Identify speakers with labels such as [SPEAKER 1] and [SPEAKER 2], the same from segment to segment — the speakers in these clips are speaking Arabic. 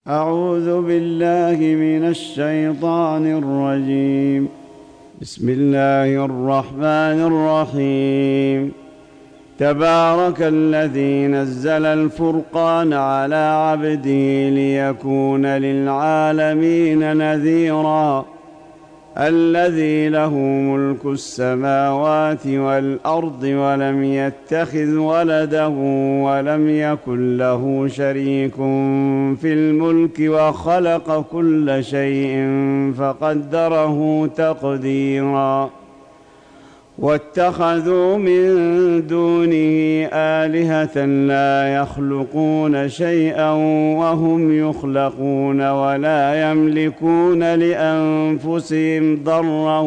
[SPEAKER 1] أعوذ بالله من الشيطان الرجيم. بسم الله الرحمن الرحيم. تبارك الذي نزل الفرقان على عبده ليكون للعالمين نذيرا الذي له ملك السماوات والأرض ولم يتخذ ولدا ولم يكن له شريك في الملك وخلق كل شيء فقدره تقديرا واتخذوا من دونه آلهة لا يخلقون شيئا وهم يخلقون ولا يملكون لأنفسهم ضرا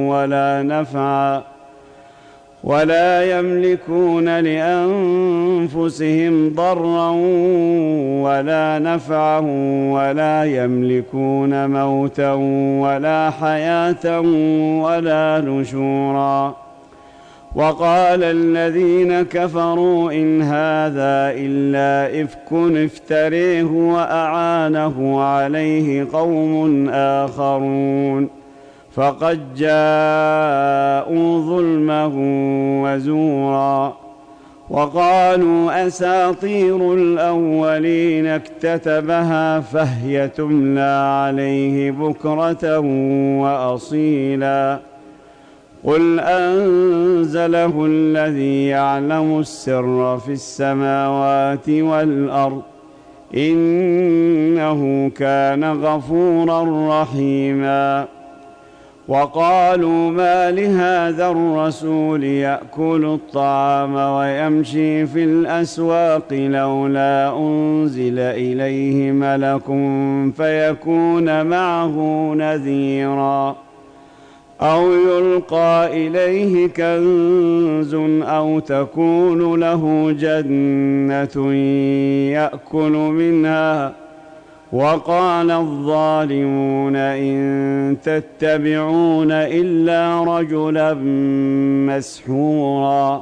[SPEAKER 1] ولا نفعا ولا يملكون موتا ولا حياة ولا نشورا. وقال الذين كفروا إن هذا إلا إفك افتريه وأعانه عليه قوم آخرون فقد جاءوا ظلما وزورا. وقالوا أساطير الأولين اكتتبها فهي تملى عليه بكرة وأصيلا. قل أنزله الذي يعلم السر في السماوات والأرض إنه كان غفورا رحيما. وقالوا ما لهذا الرسول يأكل الطعام ويمشي في الأسواق لولا أنزل إليه ملك فيكون معه نذيرا أو يلقى إليه كنز أو تكون له جنة يأكل منها. وقال الظالمون إن تتبعون إلا رجلا مسحورا.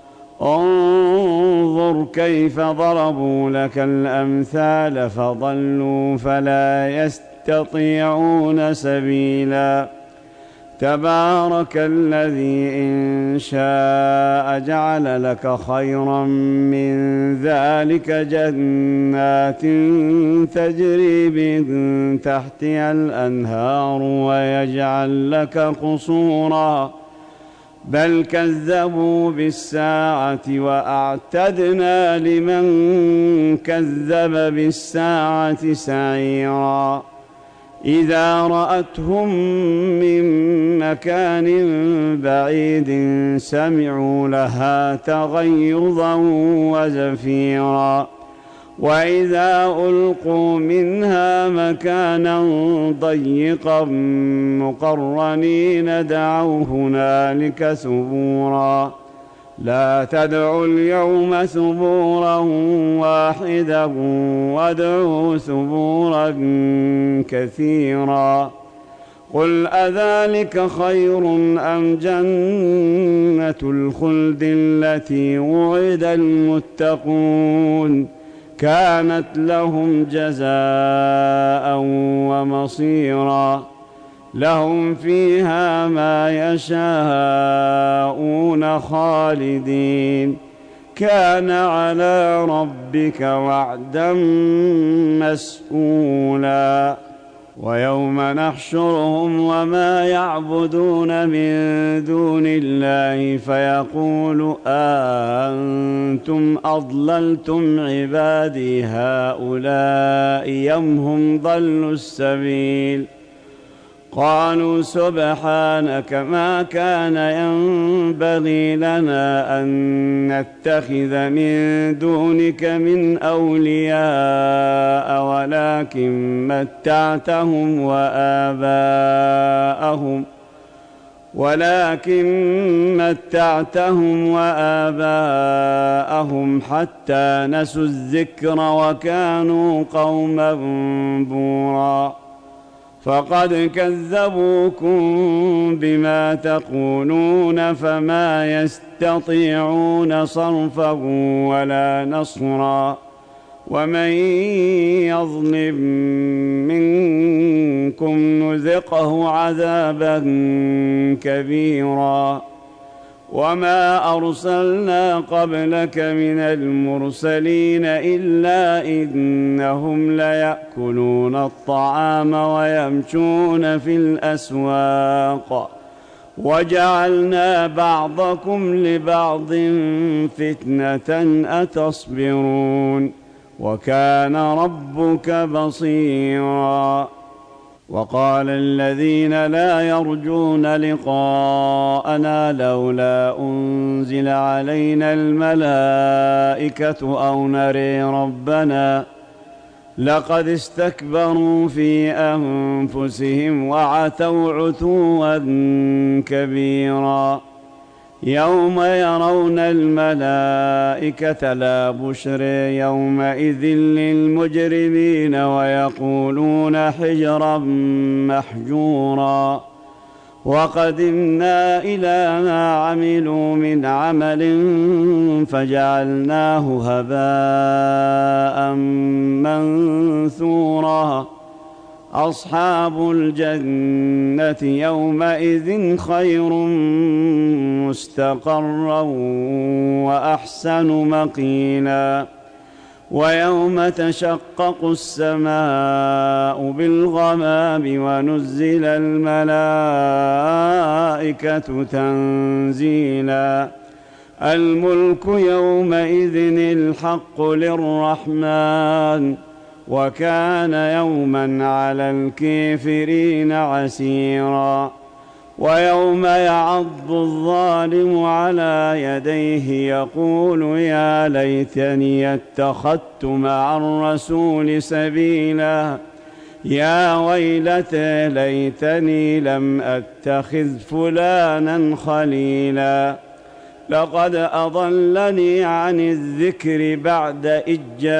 [SPEAKER 1] انظر كيف ضربوا لك الأمثال فضلوا فلا يستطيعون سبيلا. تبارك الذي إن شاء جعل لك خيرا من ذلك جنات تجري من تحتها الأنهار ويجعل لك قصورا بل كذبوا بالساعة وأعتدنا لمن كذب بالساعة سعيرا. إذا رأتهم من مكان بعيد سمعوا لها تغيظا وزفيرا وإذا ألقوا منها مكانا ضيقا مقرنين دعوا هنالك ثبورا. لا تدعوا اليوم ثبورا واحدا وادعوا ثبورا كثيرا. قل أذلك خير أم جنة الخلد التي وعد المتقون كانت لهم جزاء ومصيرا. لهم فيها ما يشاءون خالدين كان على ربك وعدا مسئولا. ويوم نحشرهم وما يعبدون من دون الله فيقول أنتم أضللتم عبادي هؤلاء أم هم ضلوا السبيل. قالوا سبحانك ما كان ينبغي لنا أن نتخذ من دونك من أولياء ولكن متعتهم وآباءهم حتى نسوا الذكر وكانوا قوما بورا. فقد كذبوكم بما تقولون فما يستطيعون صرفا ولا نصرا ومن يظلم منكم نذقه عذابا كبيرا وما أرسلنا قبلك من المرسلين إلا إنهم ليأكلون الطعام ويمشون في الأسواق وجعلنا بعضكم لبعض فتنة أتصبرون وكان ربك بصيرا. وقال الذين لا يرجون لقاءنا لولا أنزل علينا الملائكة أو نري ربنا لقد استكبروا في أنفسهم وعتوا عتوا كبيرا يوم يرون الملائكة لا بشر يومئذ للمجرمين ويقولون حجرا محجورا وقدمنا إلى ما عملوا من عمل فجعلناه هباء منثورا أصحاب الجنة يومئذ خير مستقرا وأحسن مقيلا ويوم تشقق السماء بالغمام ونزل الملائكة تنزيلا الملك يومئذ الحق للرحمن وكان يوما على الكافرين عسيرا ويوم يعض الظالم على يديه يقول يا ليتني اتخذت مع الرسول سبيلا يا ويلتى ليتني لم أتخذ فلانا خليلا لقد أضلني عن الذكر بعد إذ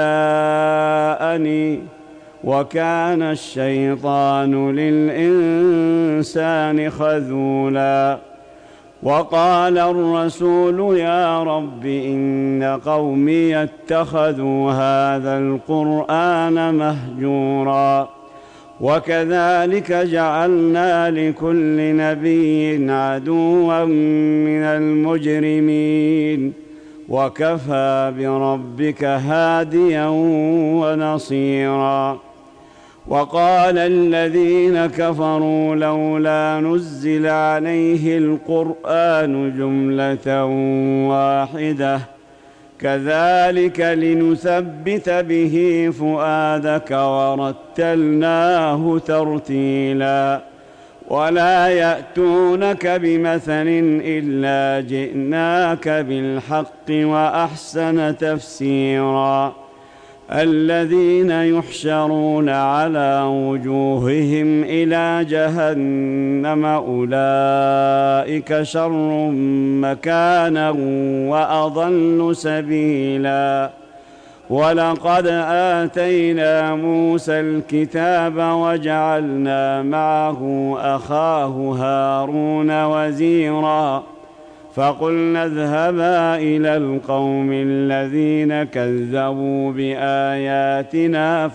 [SPEAKER 1] جاءني وكان الشيطان للإنسان خذولا وقال الرسول يا رب إن قومي اتخذوا هذا القرآن مهجورا وكذلك جعلنا لكل نبي عدوا من المجرمين وكفى بربك هاديا ونصيرا وقال الذين كفروا لولا نزل عليه القرآن جملة واحدة كذلك لنثبت به فؤادك ورتلناه ترتيلا ولا يأتونك بمثل إلا جئناك بالحق وأحسن تفسيرا الذين يحشرون على وجوههم إلى جهنم أولئك شر مكانا وأضل سبيلا ولقد آتينا موسى الكتاب وجعلنا معه أخاه هارون وزيرا فقلنا اذهبا إلى القوم الذين كذبوا بآياتنا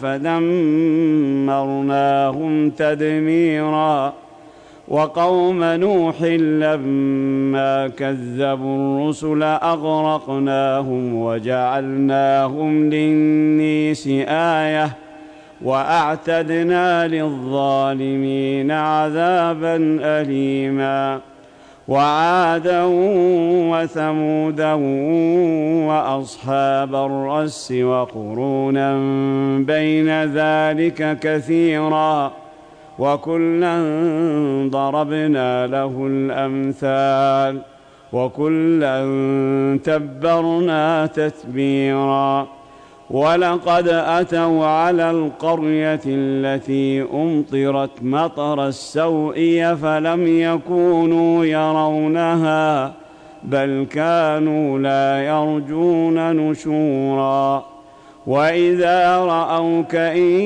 [SPEAKER 1] فدمرناهم تدميرا وقوم نوح لما كذبوا الرسل أغرقناهم وجعلناهم للناس آية وأعتدنا للظالمين عذابا أليما وعادا وثمودا وأصحاب الرس وقرونا بين ذلك كثيرا وكلا ضربنا له الأمثال وكلا تبرنا تتبيرا ولقد أتوا على القرية التي أمطرت مطر السوء فلم يكونوا يرونها بل كانوا لا يرجون نشورا وإذا رأوك إن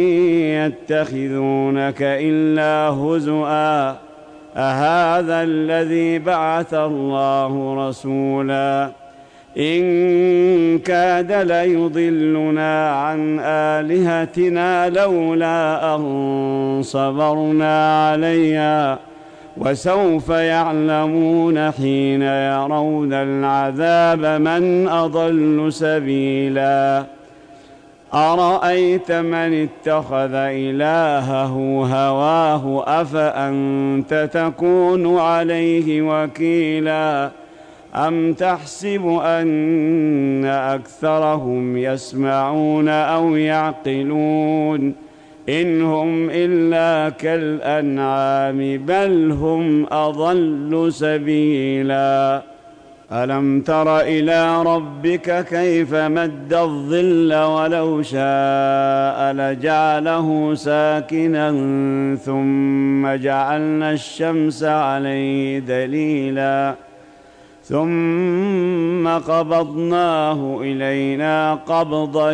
[SPEAKER 1] يتخذونك إلا هزؤا أهذا الذي بعث الله رسولا إن كاد ليضلنا عن آلهتنا لولا أن صبرنا عليها وسوف يعلمون حين يرون العذاب من أضل سبيلا أرأيت من اتخذ إلهه هواه أفأنت تكون عليه وكيلا أم تحسب أن أكثرهم يسمعون أو يعقلون إن هم إلا كالأنعام بل هم أضل سبيلا ألم تر إلى ربك كيف مد الظل ولو شاء لجعله ساكنا ثم جعلنا الشمس عليه دليلا ثم قبضناه إلينا قبضا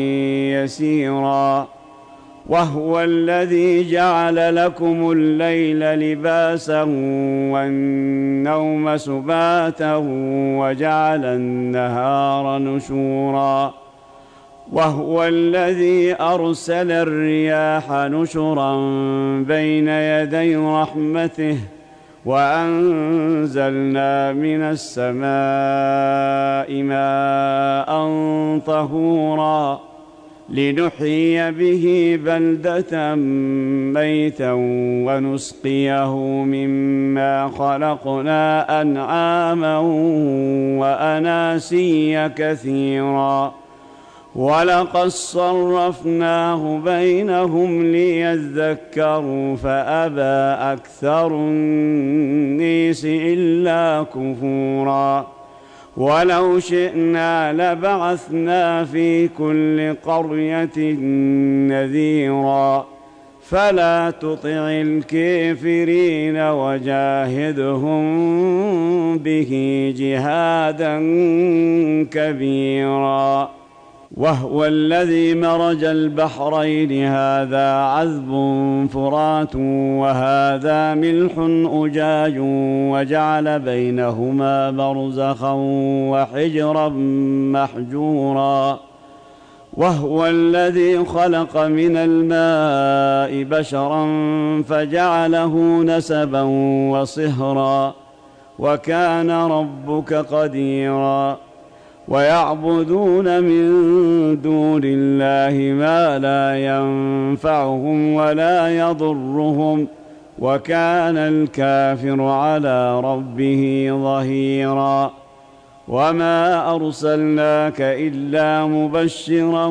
[SPEAKER 1] يسيرا وهو الذي جعل لكم الليل لباسا والنوم سباتا وجعل النهار نشورا وهو الذي أرسل الرياح نشرا بين يدي رحمته وأنزلنا من السماء ماء طهورا لنحيي به بلدة ميتا ونسقيه مما خلقنا أنعاما وأناسيا كثيرا ولقد صرفناه بينهم ليذكروا فأبى أكثر الناس إلا كفورا ولو شئنا لبعثنا في كل قرية نذيرا فلا تطع الكافرين وجاهدهم به جهادا كبيرا وهو الذي مرج البحرين هذا عذب فرات وهذا ملح أجاج وجعل بينهما برزخا وحجرا محجورا وهو الذي خلق من الماء بشرا فجعله نسبا وصهرا وكان ربك قديرا ويعبدون من دون الله ما لا ينفعهم ولا يضرهم وكان الكافر على ربه ظهيرا وما أرسلناك إلا مبشرا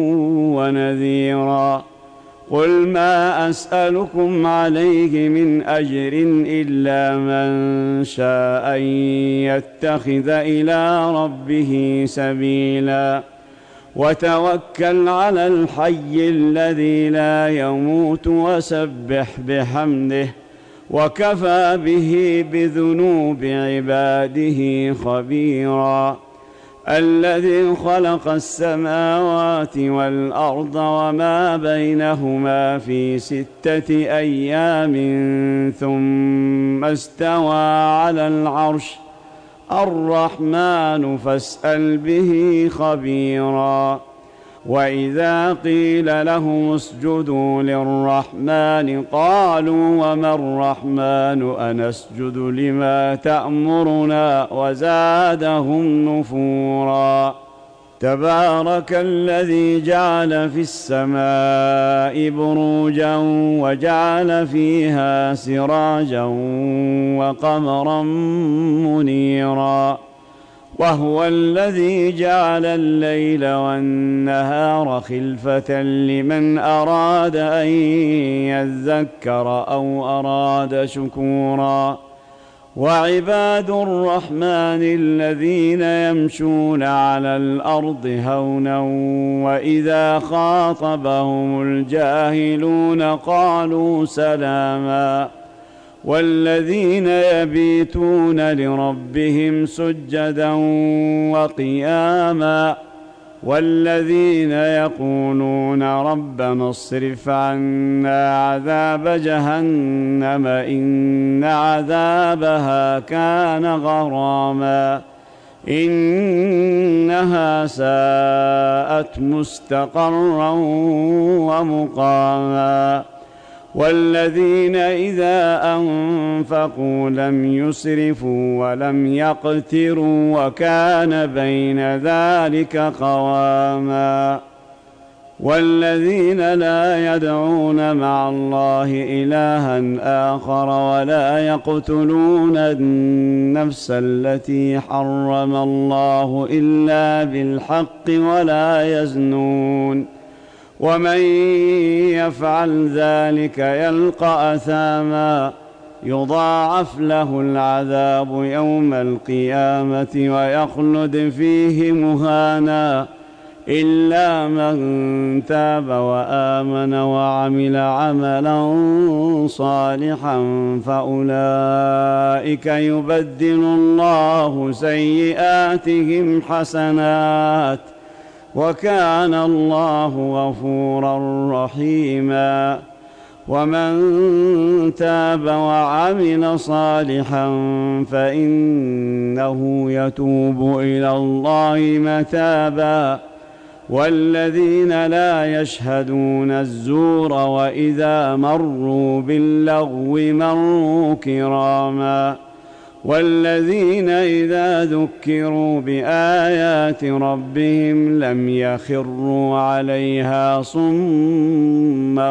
[SPEAKER 1] ونذيرا قل ما أسألكم عليه من أجر إلا من شاء أن يتخذ إلى ربه سبيلا وتوكل على الحي الذي لا يموت وسبح بحمده وكفى به بذنوب عباده خبيرا الذي خلق السماوات والأرض وما بينهما في 6 أيام ثم استوى على العرش الرحمن فاسأل به خبيرا وإذا قيل لهم اسجدوا للرحمن قالوا وما الرحمن أنسجد لما تأمرنا وزادهم نفورا تبارك الذي جعل في السماء بروجا وجعل فيها سراجا وقمرا منيرا وهو الذي جعل الليل والنهار خلفة لمن أراد أن يذكر أو أراد شكورا وعباد الرحمن الذين يمشون على الأرض هونا وإذا خاطبهم الجاهلون قالوا سلاما والذين يبيتون لربهم سجدا وقياما والذين يقولون ربنا اصرف عنا عذاب جهنم إن عذابها كان غراما إنها ساءت مستقرا ومقاما والذين إذا أنفقوا لم يسرفوا ولم يقتروا وكان بين ذلك قواما والذين لا يدعون مع الله إلها آخر ولا يقتلون النفس التي حرم الله إلا بالحق ولا يزنون ومن يفعل ذلك يلقى أثاما يضاعف له العذاب يوم القيامة ويخلد فيه مهانا إلا من تاب وآمن وعمل عملا صالحا فأولئك يبدل الله سيئاتهم حسنات وكان الله غفورا رحيما ومن تاب وعمل صالحا فإنه يتوب إلى الله متابا والذين لا يشهدون الزور وإذا مروا باللغو مروا كراما والذين إذا ذكروا بآيات ربهم لم يخروا عليها صما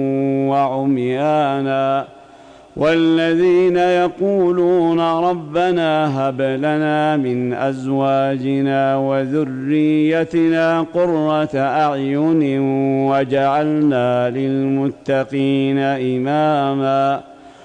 [SPEAKER 1] وعميانا والذين يقولون ربنا هب لنا من أزواجنا وذريتنا قرة أعين وجعلنا للمتقين إماما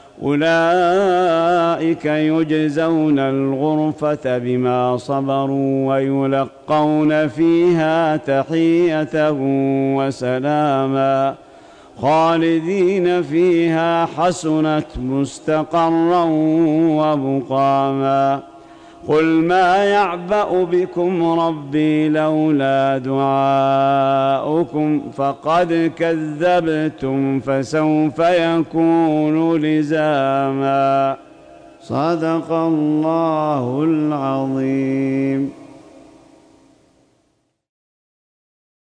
[SPEAKER 1] أولئك يجزون الغرفة بما صبروا ويلقون فيها تحية وسلاما خالدين فيها حسنت مستقرا ومقاما قل ما يعبأ بكم ربي لولا دعاؤكم فقد كذبتم فسوف يكون لزاما صدق الله العظيم.